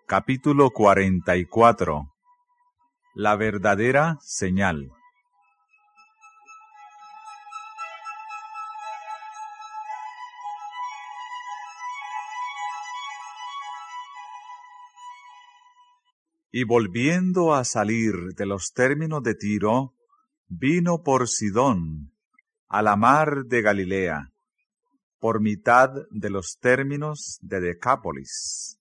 Capítulo 44. La verdadera señal. Y volviendo a salir de los términos de Tiro, vino por Sidón, a la mar de Galilea, por mitad de los términos de Decápolis.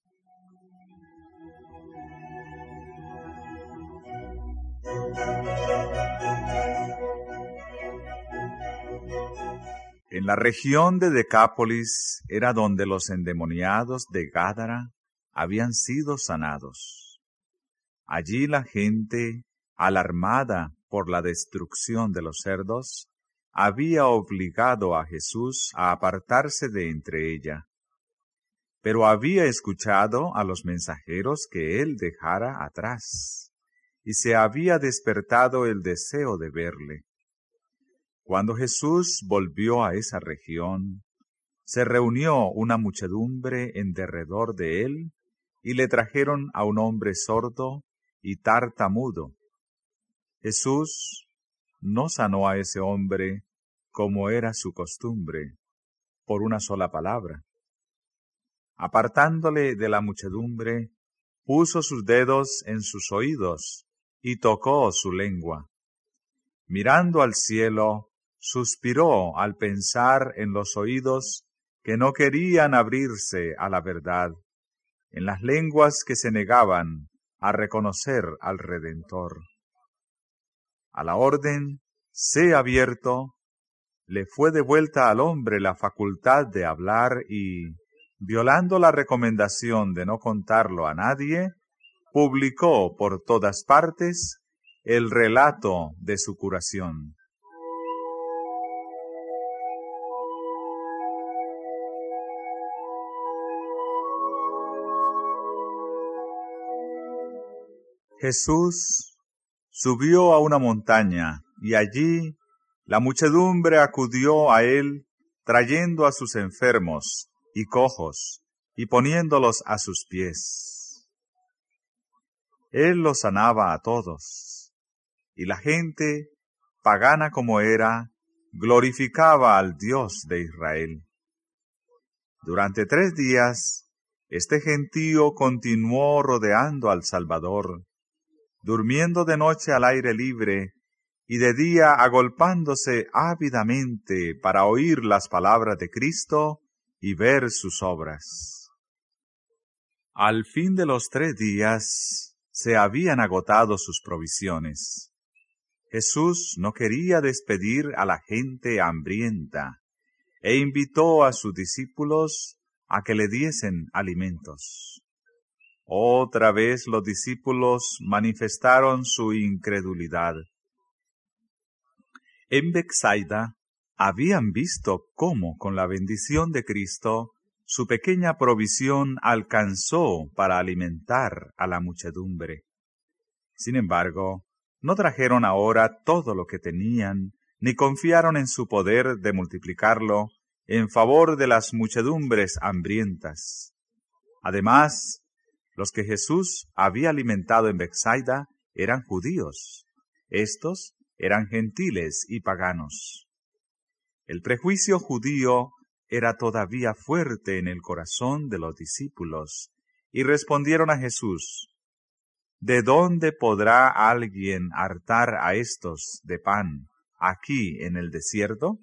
En la región de Decápolis era donde los endemoniados de Gádara habían sido sanados. Allí la gente, alarmada por la destrucción de los cerdos, había obligado a Jesús a apartarse de entre ella. Pero había escuchado a los mensajeros que él dejara atrás, y se había despertado el deseo de verle. Cuando Jesús volvió a esa región, se reunió una muchedumbre en derredor de él, y le trajeron a un hombre sordo y tartamudo. Jesús no sanó a ese hombre, como era su costumbre, por una sola palabra. Apartándole de la muchedumbre, puso sus dedos en sus oídos y tocó su lengua. Mirando al cielo, suspiró al pensar en los oídos que no querían abrirse a la verdad, en las lenguas que se negaban a reconocer al Redentor. A la orden, sé abierto, le fue devuelta al hombre la facultad de hablar y, violando la recomendación de no contarlo a nadie, publicó por todas partes el relato de su curación. Jesús subió a una montaña y allí la muchedumbre acudió a él trayendo a sus enfermos y cojos y poniéndolos a sus pies. Él los sanaba a todos, y la gente, pagana como era, glorificaba al Dios de Israel. Durante 3 días, este gentío continuó rodeando al Salvador, durmiendo de noche al aire libre y de día agolpándose ávidamente para oír las palabras de Cristo y ver sus obras. Al fin de los 3 días se habían agotado sus provisiones. Jesús no quería despedir a la gente hambrienta e invitó a sus discípulos a que le diesen alimentos. Otra vez los discípulos manifestaron su incredulidad. En Betsaida habían visto cómo con la bendición de Cristo su pequeña provisión alcanzó para alimentar a la muchedumbre. Sin embargo, no trajeron ahora todo lo que tenían, ni confiaron en su poder de multiplicarlo en favor de las muchedumbres hambrientas. Además, los que Jesús había alimentado en Betsaida eran judíos. Estos eran gentiles y paganos. El prejuicio judío era todavía fuerte en el corazón de los discípulos, y respondieron a Jesús: ¿De dónde podrá alguien hartar a estos de pan aquí en el desierto?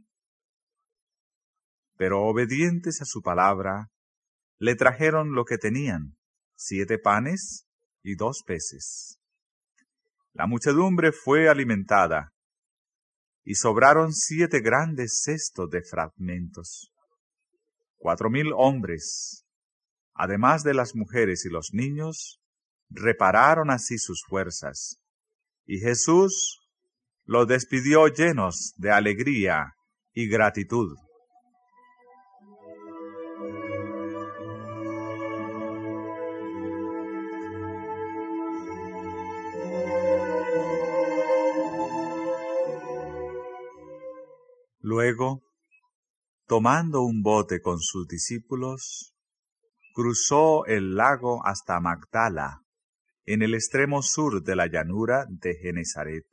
Pero obedientes a su palabra, le trajeron lo que tenían, 7 panes y 2 peces. La muchedumbre fue alimentada, y sobraron 7 grandes cestos de fragmentos. 4,000 hombres, además de las mujeres y los niños, repararon así sus fuerzas, y Jesús los despidió llenos de alegría y gratitud. Luego, tomando un bote con sus discípulos, cruzó el lago hasta Magdala, en el extremo sur de la llanura de Genesaret.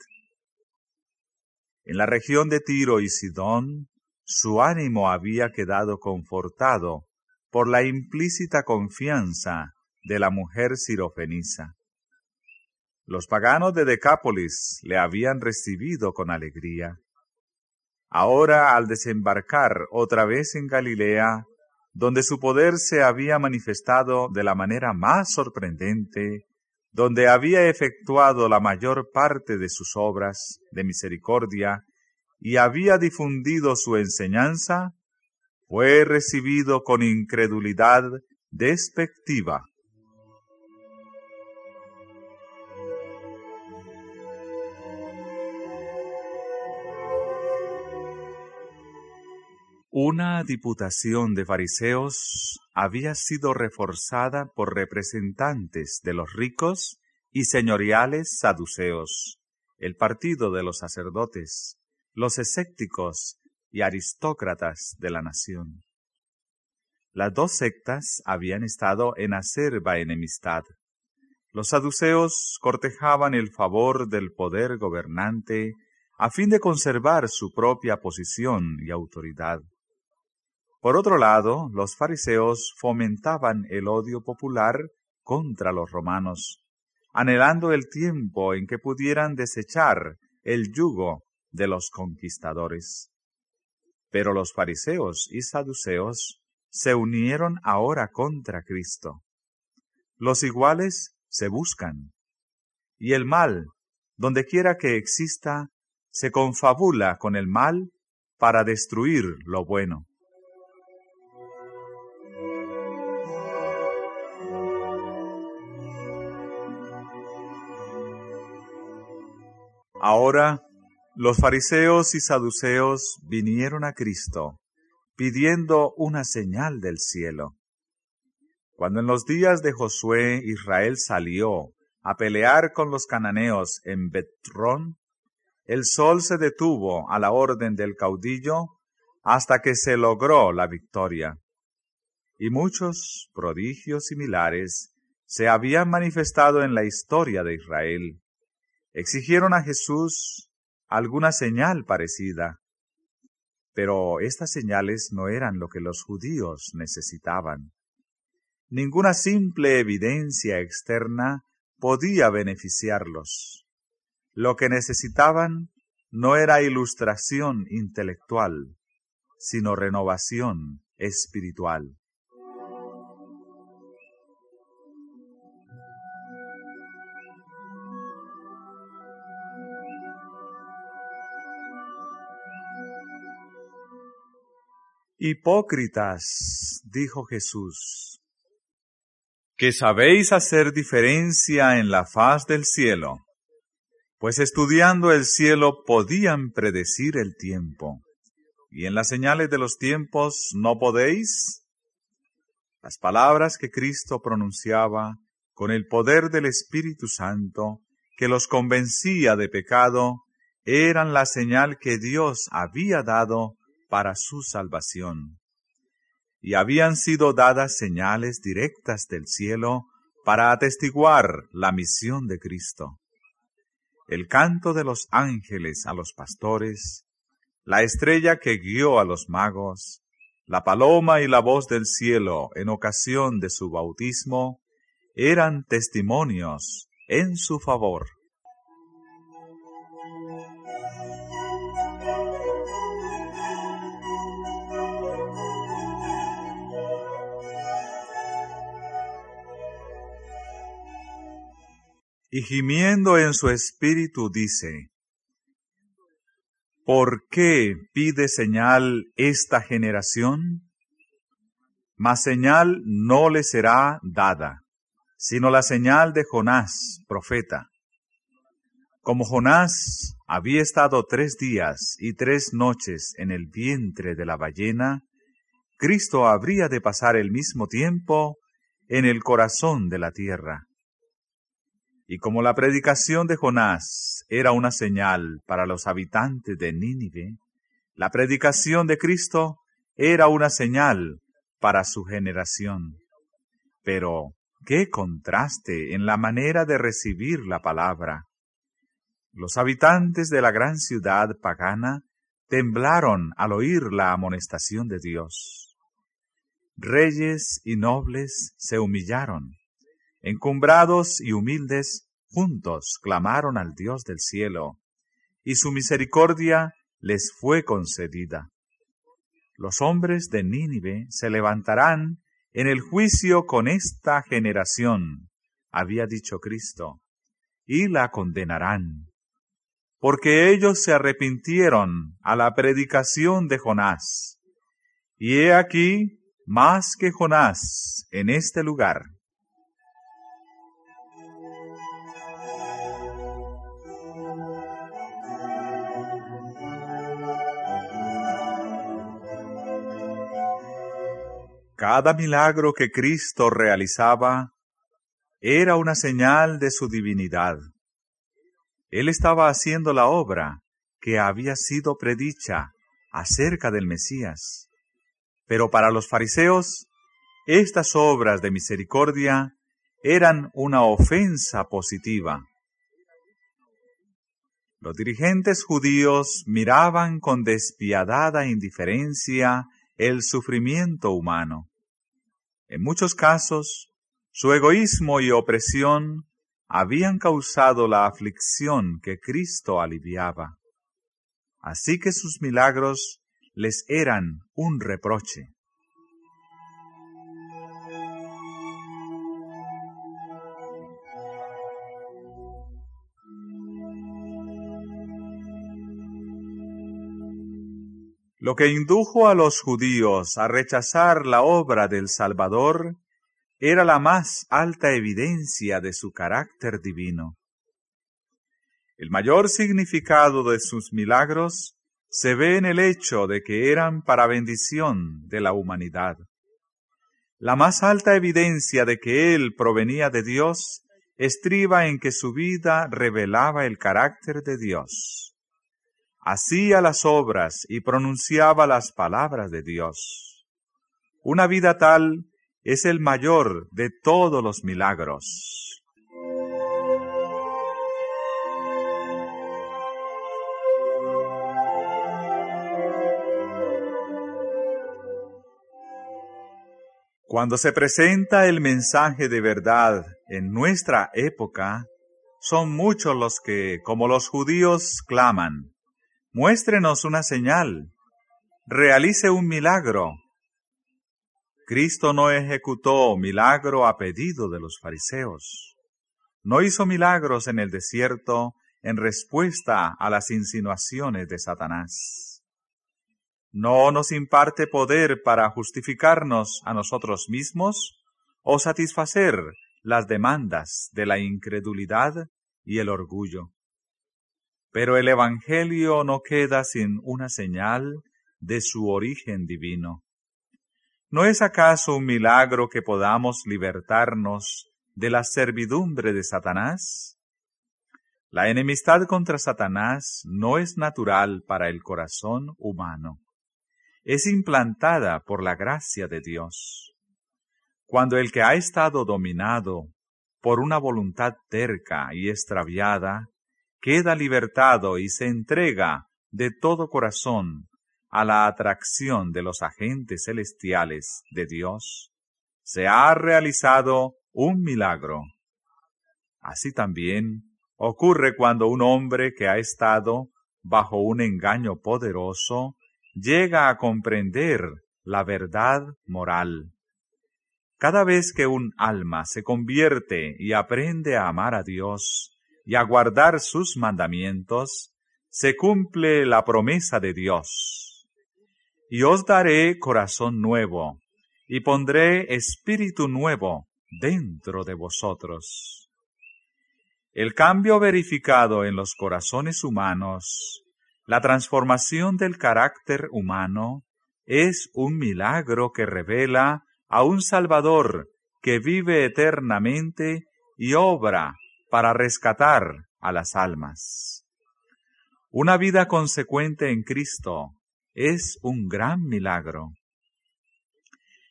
En la región de Tiro y Sidón, su ánimo había quedado confortado por la implícita confianza de la mujer sirofenisa. Los paganos de Decápolis le habían recibido con alegría. Ahora, al desembarcar otra vez en Galilea, donde su poder se había manifestado de la manera más sorprendente, donde había efectuado la mayor parte de sus obras de misericordia y había difundido su enseñanza, fue recibido con incredulidad despectiva. Una diputación de fariseos había sido reforzada por representantes de los ricos y señoriales saduceos, el partido de los sacerdotes, los escépticos y aristócratas de la nación. Las dos sectas habían estado en acerba enemistad. Los saduceos cortejaban el favor del poder gobernante a fin de conservar su propia posición y autoridad. Por otro lado, los fariseos fomentaban el odio popular contra los romanos, anhelando el tiempo en que pudieran desechar el yugo de los conquistadores. Pero los fariseos y saduceos se unieron ahora contra Cristo. Los iguales se buscan, y el mal, donde quiera que exista, se confabula con el mal para destruir lo bueno. Ahora, los fariseos y saduceos vinieron a Cristo, pidiendo una señal del cielo. Cuando en los días de Josué Israel salió a pelear con los cananeos en Betrón, el sol se detuvo a la orden del caudillo hasta que se logró la victoria. Y muchos prodigios similares se habían manifestado en la historia de Israel. Exigieron a Jesús alguna señal parecida, pero estas señales no eran lo que los judíos necesitaban. Ninguna simple evidencia externa podía beneficiarlos. Lo que necesitaban no era ilustración intelectual, sino renovación espiritual. Hipócritas, dijo Jesús, que sabéis hacer diferencia en la faz del cielo, pues estudiando el cielo podían predecir el tiempo, y en las señales de los tiempos no podéis. Las palabras que Cristo pronunciaba con el poder del Espíritu Santo, que los convencía de pecado, eran la señal que Dios había dado para su salvación. Y habían sido dadas señales directas del cielo para atestiguar la misión de Cristo. El canto de los ángeles a los pastores, la estrella que guió a los magos, la paloma y la voz del cielo en ocasión de su bautismo, eran testimonios en su favor. Y gimiendo en su espíritu dice, ¿por qué pide señal esta generación? Mas señal no le será dada, sino la señal de Jonás, profeta. Como Jonás había estado 3 días y 3 noches en el vientre de la ballena, Cristo habría de pasar el mismo tiempo en el corazón de la tierra. Y como la predicación de Jonás era una señal para los habitantes de Nínive, la predicación de Cristo era una señal para su generación. Pero qué contraste en la manera de recibir la palabra. Los habitantes de la gran ciudad pagana temblaron al oír la amonestación de Dios. Reyes y nobles se humillaron. Encumbrados y humildes juntos clamaron al Dios del cielo, y su misericordia les fue concedida. Los hombres de Nínive se levantarán en el juicio con esta generación, había dicho Cristo, y la condenarán, porque ellos se arrepintieron a la predicación de Jonás. Y he aquí más que Jonás en este lugar. Cada milagro que Cristo realizaba era una señal de su divinidad. Él estaba haciendo la obra que había sido predicha acerca del Mesías. Pero para los fariseos, estas obras de misericordia eran una ofensa positiva. Los dirigentes judíos miraban con despiadada indiferencia el sufrimiento humano. En muchos casos, su egoísmo y opresión habían causado la aflicción que Cristo aliviaba. Así que sus milagros les eran un reproche. Lo que indujo a los judíos a rechazar la obra del Salvador era la más alta evidencia de su carácter divino. El mayor significado de sus milagros se ve en el hecho de que eran para bendición de la humanidad. La más alta evidencia de que Él provenía de Dios estriba en que su vida revelaba el carácter de Dios. Hacía las obras y pronunciaba las palabras de Dios. Una vida tal es el mayor de todos los milagros. Cuando se presenta el mensaje de verdad en nuestra época, son muchos los que, como los judíos, claman: muéstrenos una señal, realice un milagro. Cristo no ejecutó milagro a pedido de los fariseos. No hizo milagros en el desierto en respuesta a las insinuaciones de Satanás. No nos imparte poder para justificarnos a nosotros mismos o satisfacer las demandas de la incredulidad y el orgullo. Pero el Evangelio no queda sin una señal de su origen divino. ¿No es acaso un milagro que podamos libertarnos de la servidumbre de Satanás? La enemistad contra Satanás no es natural para el corazón humano. Es implantada por la gracia de Dios. Cuando el que ha estado dominado por una voluntad terca y extraviada queda libertado y se entrega de todo corazón a la atracción de los agentes celestiales de Dios, se ha realizado un milagro. Así también ocurre cuando un hombre que ha estado bajo un engaño poderoso llega a comprender la verdad moral. Cada vez que un alma se convierte y aprende a amar a Dios y a guardar sus mandamientos, se cumple la promesa de Dios. Y os daré corazón nuevo, y pondré espíritu nuevo dentro de vosotros. El cambio verificado en los corazones humanos, la transformación del carácter humano, es un milagro que revela a un Salvador que vive eternamente y obra para rescatar a las almas. Una vida consecuente en Cristo es un gran milagro.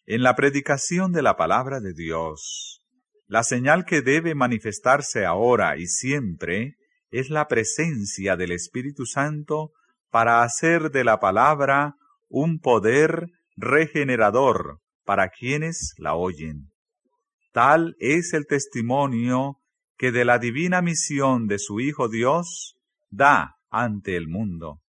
en la predicación de la palabra de Dios. La señal que debe manifestarse ahora y siempre es la presencia del Espíritu Santo para hacer de la palabra un poder regenerador para quienes la oyen. Tal es el testimonio que de la divina misión de su Hijo Dios da ante el mundo.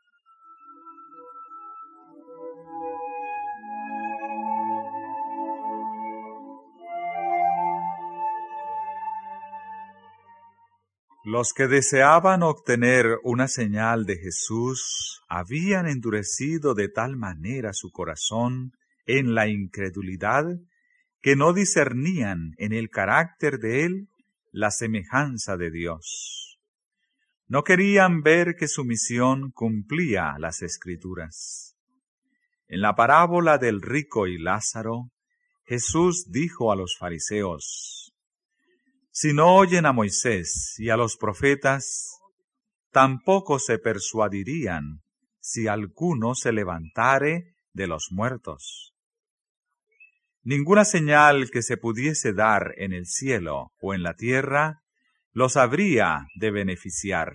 Los que deseaban obtener una señal de Jesús habían endurecido de tal manera su corazón en la incredulidad que no discernían en el carácter de él la semejanza de Dios. No querían ver que su misión cumplía las Escrituras. En la parábola del rico y Lázaro, Jesús dijo a los fariseos: si no oyen a Moisés y a los profetas, tampoco se persuadirían si alguno se levantare de los muertos. Ninguna señal que se pudiese dar en el cielo o en la tierra los habría de beneficiar.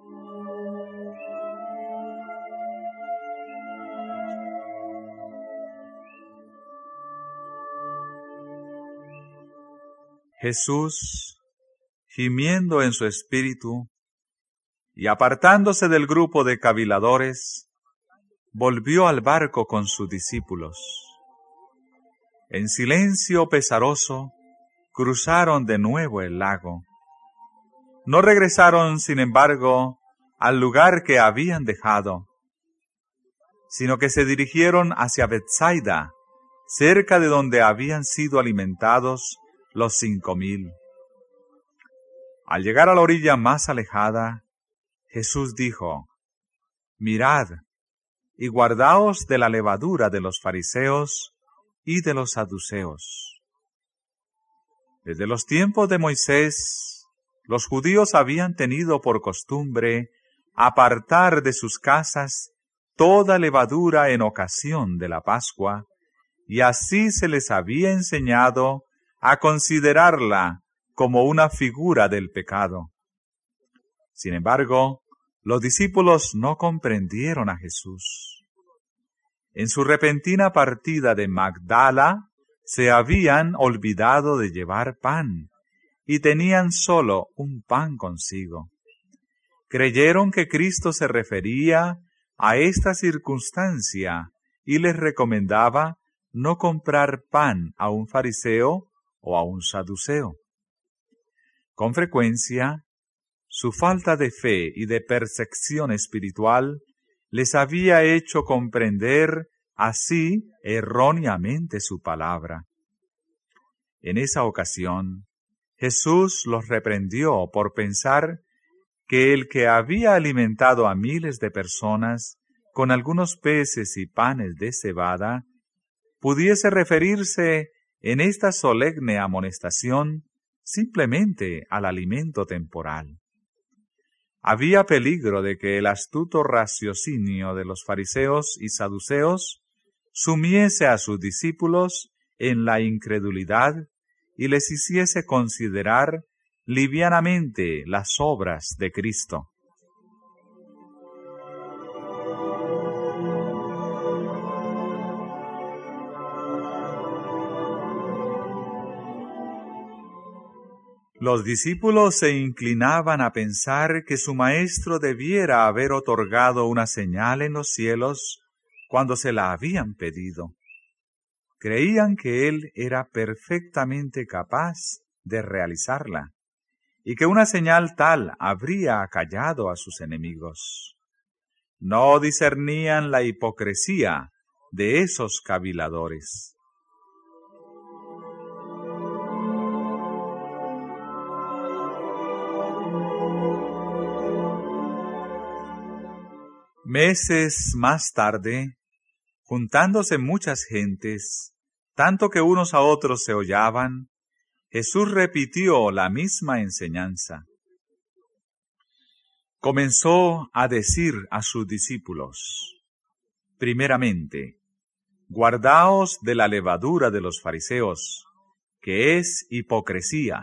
Jesús, gimiendo en su espíritu y apartándose del grupo de caviladores, volvió al barco con sus discípulos. En silencio pesaroso, cruzaron de nuevo el lago. No regresaron, sin embargo, al lugar que habían dejado, sino que se dirigieron hacia Betsaida, cerca de donde habían sido alimentados los 5,000. Al llegar a la orilla más alejada, Jesús dijo: mirad y guardaos de la levadura de los fariseos y de los saduceos. Desde los tiempos de Moisés, los judíos habían tenido por costumbre apartar de sus casas toda levadura en ocasión de la Pascua, y así se les había enseñado a considerarla como una figura del pecado. Sin embargo, los discípulos no comprendieron a Jesús. En su repentina partida de Magdala, se habían olvidado de llevar pan, y tenían solo un pan consigo. Creyeron que Cristo se refería a esta circunstancia y les recomendaba no comprar pan a un fariseo o a un saduceo. Con frecuencia, su falta de fe y de percepción espiritual les había hecho comprender así erróneamente su palabra. En esa ocasión, Jesús los reprendió por pensar que el que había alimentado a miles de personas con algunos peces y panes de cebada pudiese referirse en esta solemne amonestación simplemente al alimento temporal. Había peligro de que el astuto raciocinio de los fariseos y saduceos sumiese a sus discípulos en la incredulidad y les hiciese considerar livianamente las obras de Cristo. Los discípulos se inclinaban a pensar que su maestro debiera haber otorgado una señal en los cielos cuando se la habían pedido. Creían que él era perfectamente capaz de realizarla y que una señal tal habría acallado a sus enemigos. No discernían la hipocresía de esos caviladores. Meses más tarde, juntándose muchas gentes, tanto que unos a otros se hollaban, Jesús repitió la misma enseñanza. Comenzó a decir a sus discípulos: primeramente, Guardaos de la levadura de los fariseos, que es hipocresía.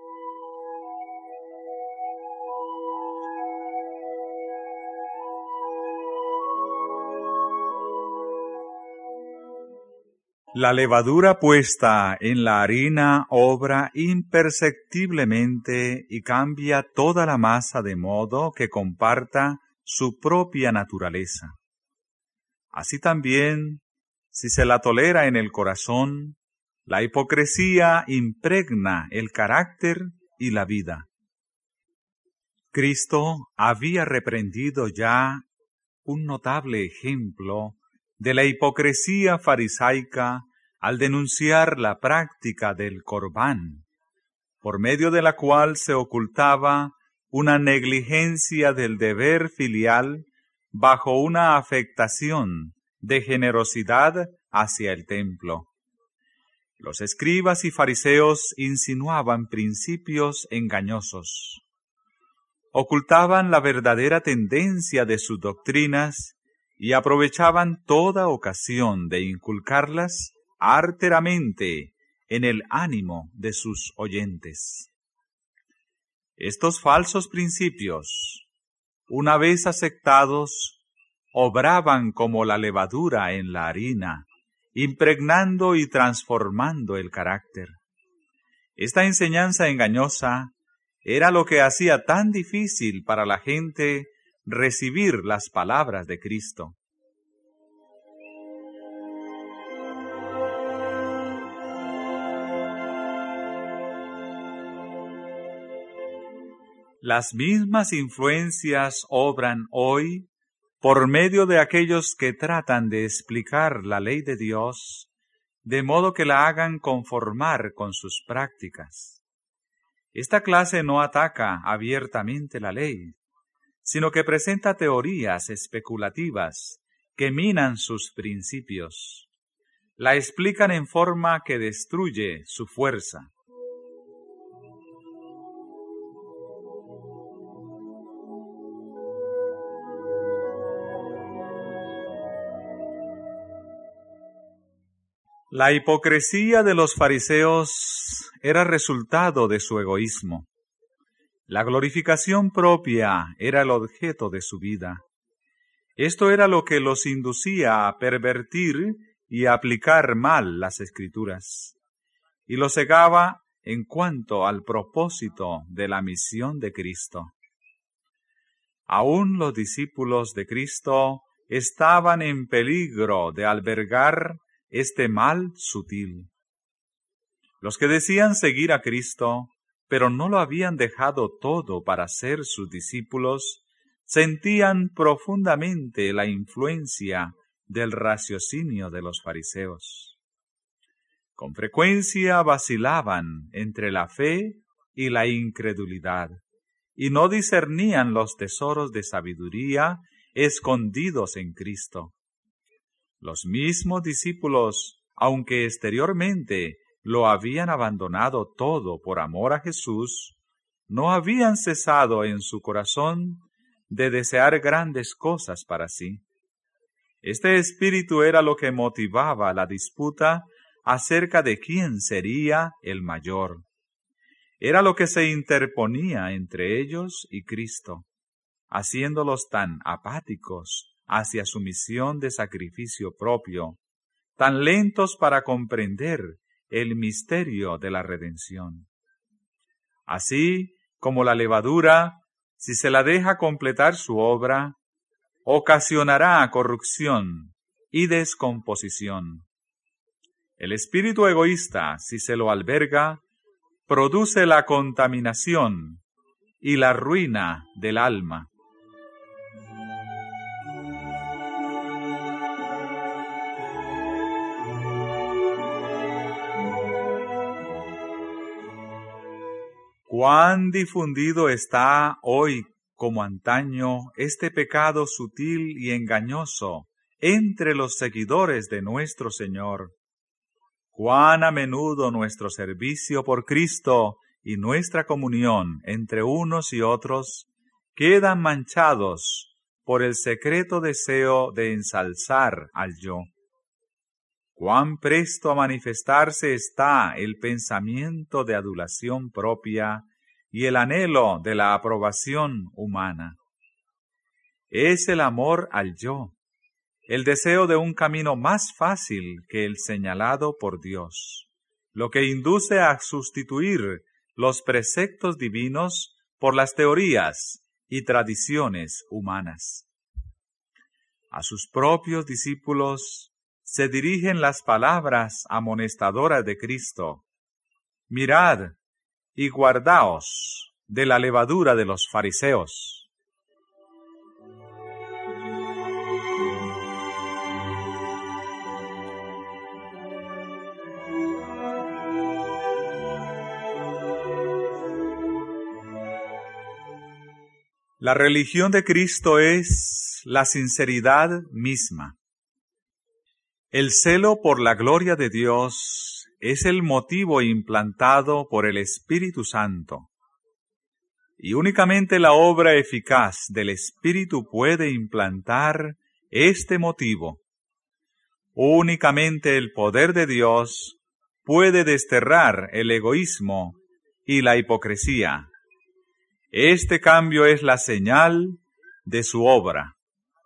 La levadura puesta en la harina obra imperceptiblemente y cambia toda la masa de modo que comparta su propia naturaleza. Así también, si se la tolera en el corazón, la hipocresía impregna el carácter y la vida. Cristo había reprendido ya un notable ejemplo de la hipocresía farisaica al denunciar la práctica del corbán, por medio de la cual se ocultaba una negligencia del deber filial bajo una afectación de generosidad hacia el templo. Los escribas y fariseos insinuaban principios engañosos. Ocultaban la verdadera tendencia de sus doctrinas y aprovechaban toda ocasión de inculcarlas arteramente en el ánimo de sus oyentes. Estos falsos principios, una vez aceptados, obraban como la levadura en la harina, impregnando y transformando el carácter. Esta enseñanza engañosa era lo que hacía tan difícil para la gente recibir las palabras de Cristo. Las mismas influencias obran hoy por medio de aquellos que tratan de explicar la ley de Dios, de modo que la hagan conformar con sus prácticas. Esta clase no ataca abiertamente la ley, sino que presenta teorías especulativas que minan sus principios. La explican en forma que destruye su fuerza. La hipocresía de los fariseos era resultado de su egoísmo. La glorificación propia era el objeto de su vida. Esto era lo que los inducía a pervertir y a aplicar mal las Escrituras, y los cegaba en cuanto al propósito de la misión de Cristo. Aún los discípulos de Cristo estaban en peligro de albergar este mal sutil. Los que decían seguir a Cristo, pero no lo habían dejado todo para ser sus discípulos, sentían profundamente la influencia del raciocinio de los fariseos. Con frecuencia vacilaban entre la fe y la incredulidad, y no discernían los tesoros de sabiduría escondidos en Cristo. Los mismos discípulos, aunque exteriormente lo habían abandonado todo por amor a Jesús, no habían cesado en su corazón de desear grandes cosas para sí. Este espíritu era lo que motivaba la disputa acerca de quién sería el mayor. Era lo que se interponía entre ellos y Cristo, haciéndolos tan apáticos hacia su misión de sacrificio propio, tan lentos para comprender el misterio de la redención. Así como la levadura, si se la deja completar su obra, ocasionará corrupción y descomposición. El espíritu egoísta, si se lo alberga, produce la contaminación y la ruina del alma. Cuán difundido está hoy como antaño este pecado sutil y engañoso entre los seguidores de nuestro Señor. Cuán a menudo nuestro servicio por Cristo y nuestra comunión entre unos y otros quedan manchados por el secreto deseo de ensalzar al yo. cuán presto a manifestarse está el pensamiento de adulación propia y el anhelo de la aprobación humana. Es el amor al yo, el deseo de un camino más fácil que el señalado por Dios, lo que induce a sustituir los preceptos divinos por las teorías y tradiciones humanas. A sus propios discípulos se dirigen las palabras amonestadoras de Cristo: mirad y guardaos de la levadura de los fariseos. La religión de Cristo es la sinceridad misma. El celo por la gloria de Dios es el motivo implantado por el Espíritu Santo, y únicamente la obra eficaz del Espíritu puede implantar este motivo. Únicamente el poder de Dios puede desterrar el egoísmo y la hipocresía. Este cambio es la señal de su obra.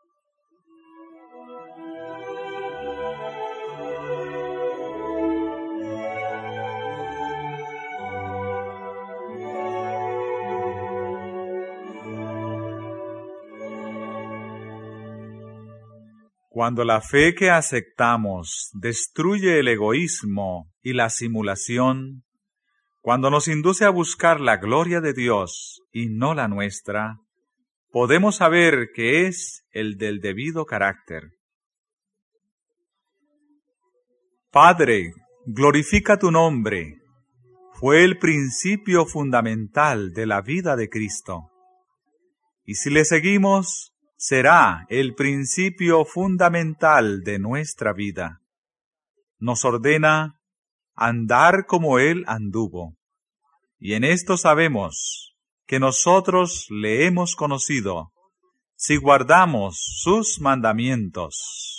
Cuando la fe que aceptamos destruye el egoísmo y la simulación, cuando nos induce a buscar la gloria de Dios y no la nuestra, podemos saber que es el del debido carácter. Padre, glorifica tu nombre. Fue el principio fundamental de la vida de Cristo. Y si le seguimos, será el principio fundamental de nuestra vida. Nos ordena andar como Él anduvo. Y en esto sabemos que nosotros le hemos conocido, si guardamos sus mandamientos.